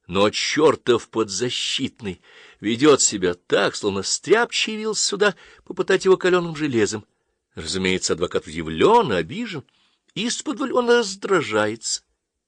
Но чертов подзащитный ведет себя так, словно стряпчий явился сюда попытать его каленым железом. Разумеется, адвокат удивлен, обижен, исподволь он раздражается.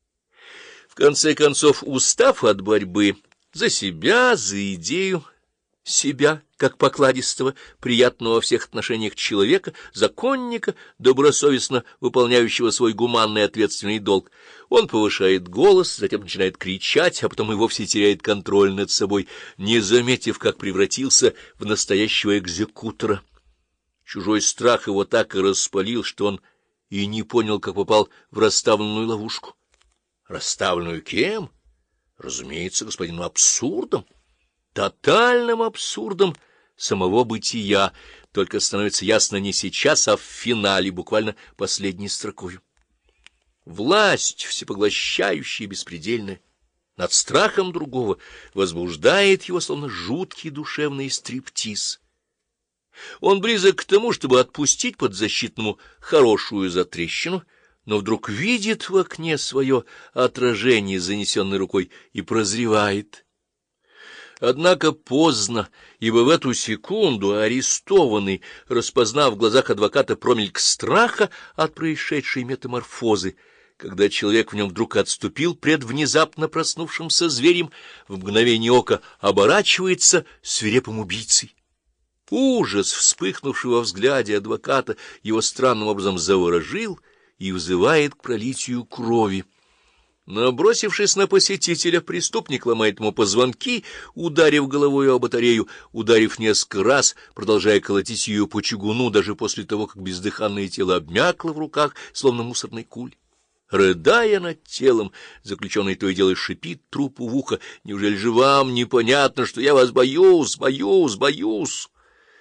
В конце концов, устав от борьбы за себя, за идею себя, как покладистого, приятного во всех отношениях человека, законника, добросовестно выполняющего свой гуманный ответственный долг, он повышает голос, затем начинает кричать, а потом и вовсе теряет контроль над собой, не заметив, как превратился в настоящего экзекутора. Чужой страх его так и распалил, что он и не понял, как попал в расставленную ловушку. Расставленную кем? Разумеется, господином абсурдом, тотальным абсурдом самого бытия, только становится ясно не сейчас, а в финале, буквально последней строкою. Власть, всепоглощающая и беспредельная, над страхом другого, возбуждает его, словно жуткий душевный стриптиз. Он близок к тому, чтобы отпустить подзащитному хорошую затрещину, но вдруг видит в окне свое отражение, занесенной рукой, и прозревает. Однако поздно, ибо в эту секунду арестованный, распознав в глазах адвоката промельк страха от происшедшей метаморфозы, когда человек в нем вдруг отступил пред внезапно проснувшимся зверем, в мгновение ока оборачивается свирепым убийцей. Ужас, вспыхнувший во взгляде адвоката, его странным образом заворожил и вызывает к пролитию крови. Набросившись на посетителя, преступник ломает ему позвонки, ударив головой о батарею, ударив несколько раз, продолжая колотить ее по чугуну, даже после того, как бездыханное тело обмякло в руках, словно мусорный куль. Рыдая над телом, заключенный то и дело шипит трупу в ухо: «Неужели же вам непонятно, что я вас боюсь, боюсь, боюсь?»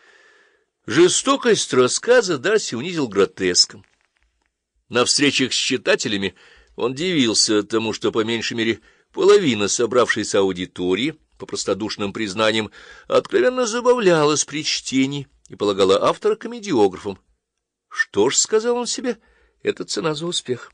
Жестокость рассказа Дарси унизил гротеском. На встречах с читателями он дивился тому, что по меньшей мере половина собравшейся аудитории, по простодушным признаниям, откровенно забавлялась при чтении и полагала автора комедиографом. Что ж, — сказал он себе, — это цена за успех.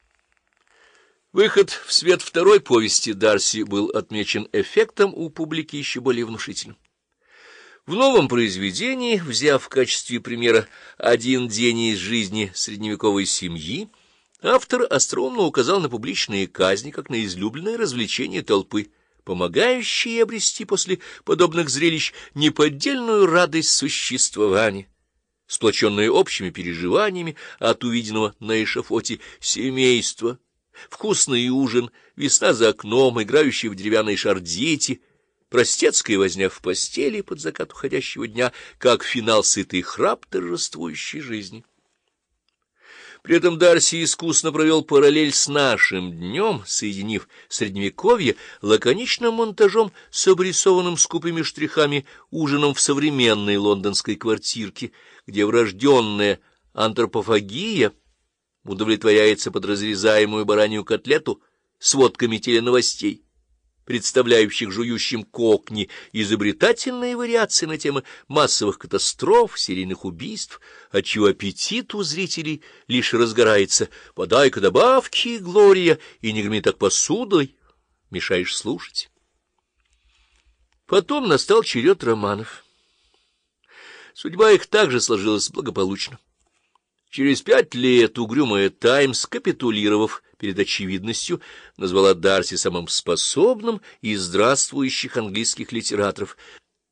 Выход в свет второй повести Дарси был отмечен эффектом у публики еще более внушительным. В новом произведении, взяв в качестве примера один день из жизни средневековой семьи, автор остроумно указал на публичные казни как на излюбленное развлечение толпы, помогающее обрести после подобных зрелищ неподдельную радость существования, сплоченное общими переживаниями от увиденного на эшафоте семейства, вкусный ужин, весна за окном, играющие в деревянный шар дети, простецкая возня в постели под закат уходящего дня, как финал сытый храп торжествующей жизни. При этом Дарси искусно провел параллель с нашим днем, соединив средневековье лаконичным монтажом с обрисованным скупыми штрихами ужином в современной лондонской квартирке, где врожденная антропофагия удовлетворяется под разрезаемую баранью котлету сводками теленовостей, представляющих жующим кокни изобретательные вариации на темы массовых катастроф, серийных убийств, отчего аппетит у зрителей лишь разгорается. «Подай-ка добавки, Глория, и не грми так посудой, мешаешь слушать». Потом настал черед романов. Судьба их также сложилась благополучно. Через 5 лет угрюмая «Таймс», капитулировав перед очевидностью, назвала Дарси самым способным из здравствующих английских литераторов,